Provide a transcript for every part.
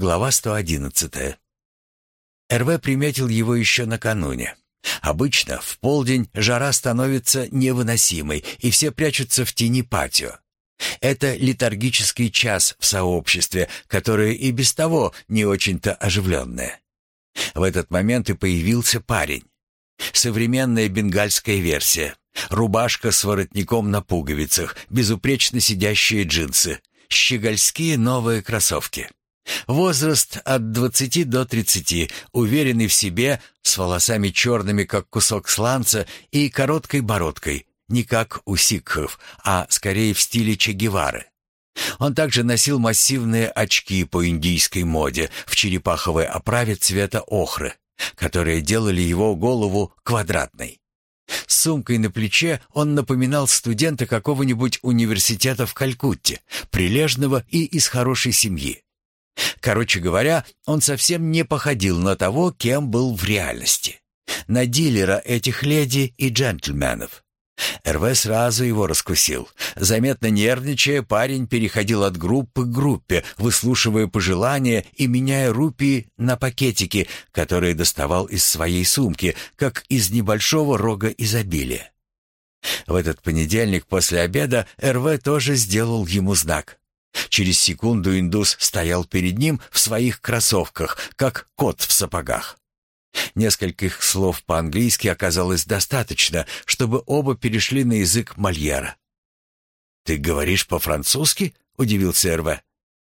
Глава 111. РВ приметил его еще накануне. Обычно в полдень жара становится невыносимой, и все прячутся в тени патио. Это летаргический час в сообществе, которое и без того не очень-то оживленное. В этот момент и появился парень. Современная бенгальская версия. Рубашка с воротником на пуговицах, безупречно сидящие джинсы, щегольские новые кроссовки. Возраст от 20 до 30, уверенный в себе, с волосами черными, как кусок сланца, и короткой бородкой, не как у сикхов, а скорее в стиле Че Гевары. Он также носил массивные очки по индийской моде в черепаховой оправе цвета охры, которые делали его голову квадратной. С сумкой на плече он напоминал студента какого-нибудь университета в Калькутте, прилежного и из хорошей семьи. Короче говоря, он совсем не походил на того, кем был в реальности. На дилера этих леди и джентльменов. РВ сразу его раскусил. Заметно нервничая, парень переходил от группы к группе, выслушивая пожелания и меняя рупии на пакетики, которые доставал из своей сумки, как из небольшого рога изобилия. В этот понедельник после обеда РВ тоже сделал ему знак. Через секунду индус стоял перед ним в своих кроссовках, как кот в сапогах. Нескольких слов по-английски оказалось достаточно, чтобы оба перешли на язык Мольера. «Ты говоришь по-французски?» — удивился РВ.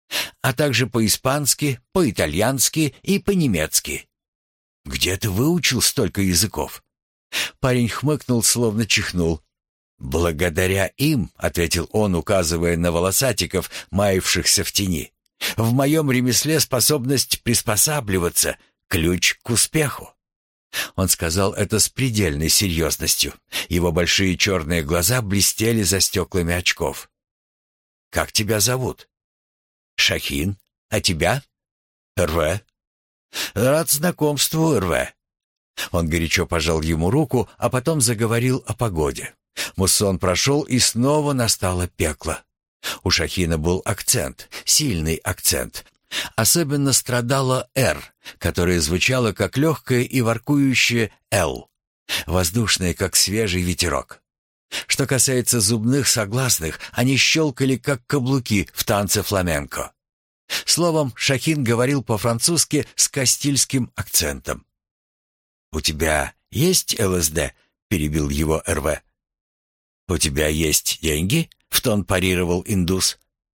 «А также по-испански, по-итальянски и по-немецки». «Где ты выучил столько языков?» Парень хмыкнул, словно чихнул. «Благодаря им», — ответил он, указывая на волосатиков, маявшихся в тени, «в моем ремесле способность приспосабливаться — ключ к успеху». Он сказал это с предельной серьезностью. Его большие черные глаза блестели за стеклами очков. «Как тебя зовут?» «Шахин. А тебя?» «РВ». «Рад знакомству, РВ». Он горячо пожал ему руку, а потом заговорил о погоде. Муссон прошел, и снова настало пекло. У Шахина был акцент, сильный акцент. Особенно страдала «Р», которая звучала как легкое и воркующее «Л», воздушное, как свежий ветерок. Что касается зубных согласных, они щелкали, как каблуки в танце фламенко. Словом, Шахин говорил по-французски с кастильским акцентом. «У тебя есть ЛСД?» — перебил его РВ. «У тебя есть деньги?» — в тон парировал индус.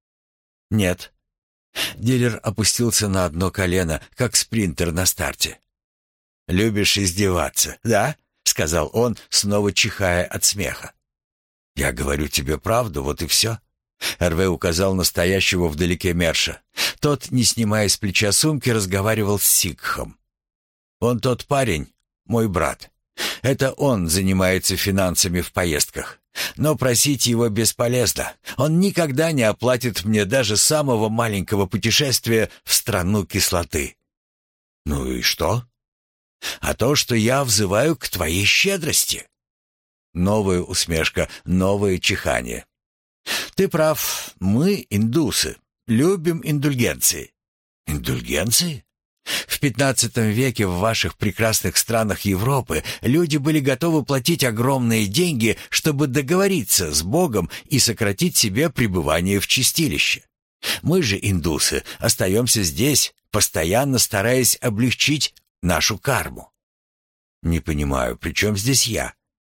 «Нет». Дилер опустился на одно колено, как спринтер на старте. «Любишь издеваться, да?» — сказал он, снова чихая от смеха. «Я говорю тебе правду, вот и все». РВ указал на стоящего вдалеке Мерша. Тот, не снимая с плеча сумки, разговаривал с сикхом. «Он тот парень, мой брат. Это он занимается финансами в поездках. Но просить его бесполезно. Он никогда не оплатит мне даже самого маленького путешествия в страну кислоты». «Ну и что?» «А то, что я взываю к твоей щедрости». Новая усмешка, новое чихание. «Ты прав. Мы, индусы, любим индульгенции». «Индульгенции?» В XV веке в ваших прекрасных странах Европы люди были готовы платить огромные деньги, чтобы договориться с Богом и сократить себе пребывание в чистилище. Мы же, индусы, остаемся здесь, постоянно стараясь облегчить нашу карму». «Не понимаю, при чем здесь я?»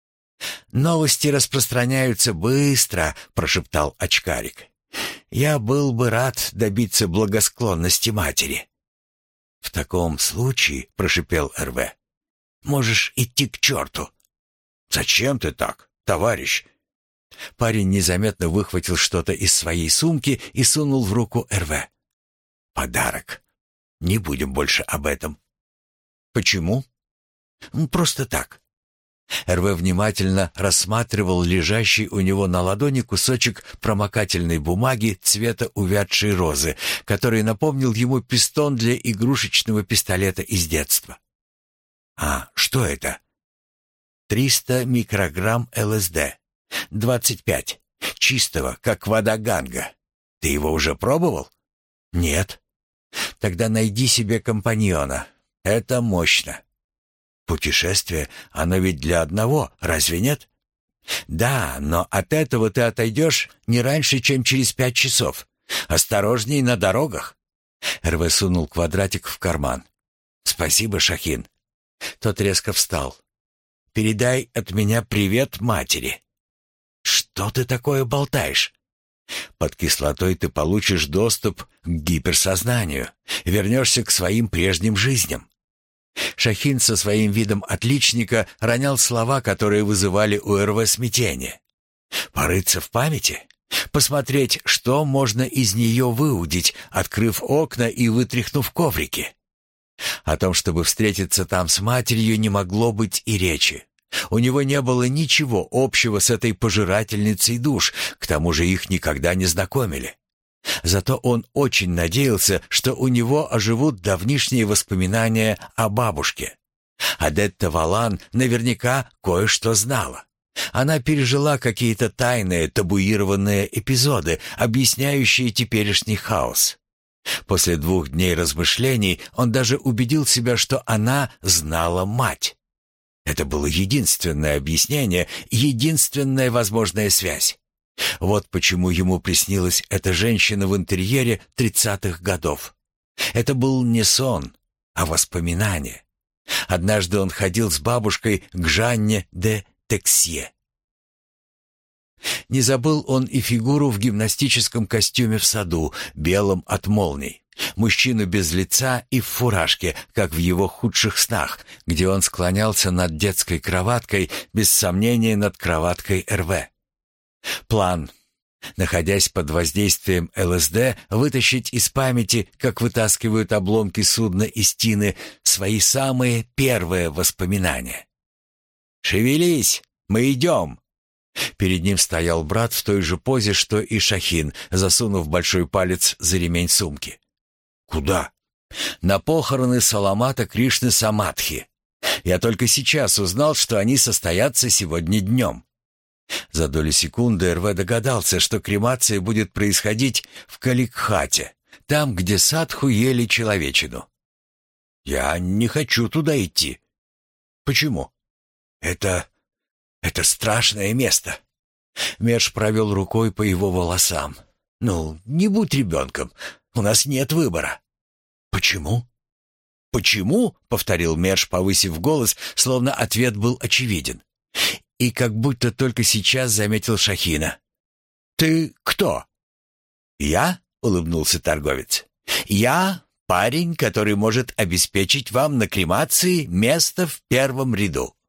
«Новости распространяются быстро», — прошептал очкарик. «Я был бы рад добиться благосклонности матери». «В таком случае», — прошипел РВ, — «можешь идти к черту». «Зачем ты так, товарищ?» Парень незаметно выхватил что-то из своей сумки и сунул в руку РВ. «Подарок. Не будем больше об этом». «Почему?» «Просто так». РВ внимательно рассматривал лежащий у него на ладони кусочек промокательной бумаги цвета увядшей розы, который напомнил ему пистон для игрушечного пистолета из детства. «А что это?» 300 микрограмм ЛСД. 25. Чистого, как вода Ганга. Ты его уже пробовал?» «Нет». Тогда найди себе компаньона. Это мощно. Путешествие, оно ведь для одного, разве нет? Да, но от этого ты отойдешь не раньше, чем через 5 часов. Осторожней на дорогах. РВ сунул квадратик в карман. Спасибо, Шахин. Тот резко встал. Передай от меня привет матери. Что ты такое болтаешь? Под кислотой ты получишь доступ к гиперсознанию, вернешься к своим прежним жизням. Шахин со своим видом отличника ронял слова, которые вызывали у РВ смятение. Порыться в памяти? Посмотреть, что можно из нее выудить, открыв окна и вытряхнув коврики. О том, чтобы встретиться там с матерью, не могло быть и речи. У него не было ничего общего с этой пожирательницей душ, к тому же их никогда не знакомили. Зато он очень надеялся, что у него оживут давнишние воспоминания о бабушке. Адетта Валан наверняка кое-что знала. Она пережила какие-то тайные, табуированные эпизоды, объясняющие теперешний хаос. После 2 дней размышлений он даже убедил себя, что она знала мать. Это было единственное объяснение, единственная возможная связь. Вот почему ему приснилась эта женщина в интерьере 30-х годов. Это был не сон, а воспоминание. Однажды он ходил с бабушкой к Жанне де Тексье. Не забыл он и фигуру в гимнастическом костюме в саду, белом от молний. Мужчину без лица и в фуражке, как в его худших снах, где он склонялся над детской кроваткой, без сомнения над кроваткой РВ. План. Находясь под воздействием ЛСД, вытащить из памяти, как вытаскивают обломки судна из тины, свои самые первые воспоминания. «Шевелись! Мы идем!» Перед ним стоял брат в той же позе, что и Шахин, засунув большой палец за ремень сумки. «Куда?» «На похороны Саламата Кришны Самадхи. Я только сейчас узнал, что они состоятся сегодня днем». За долю секунды РВ догадался, что кремация будет происходить в Каликхате, там, где садху ели человечину. «Я не хочу туда идти». «Почему?» «Это страшное место». Мерш провел рукой по его волосам. «Ну, не будь ребенком, у нас нет выбора». «Почему?» «Почему?» — повторил Мерш, повысив голос, словно ответ был очевиден. И как будто только сейчас заметил Шахина. «Ты кто?» «Я?» — улыбнулся торговец. «Я парень, который может обеспечить вам на кремации место в первом ряду».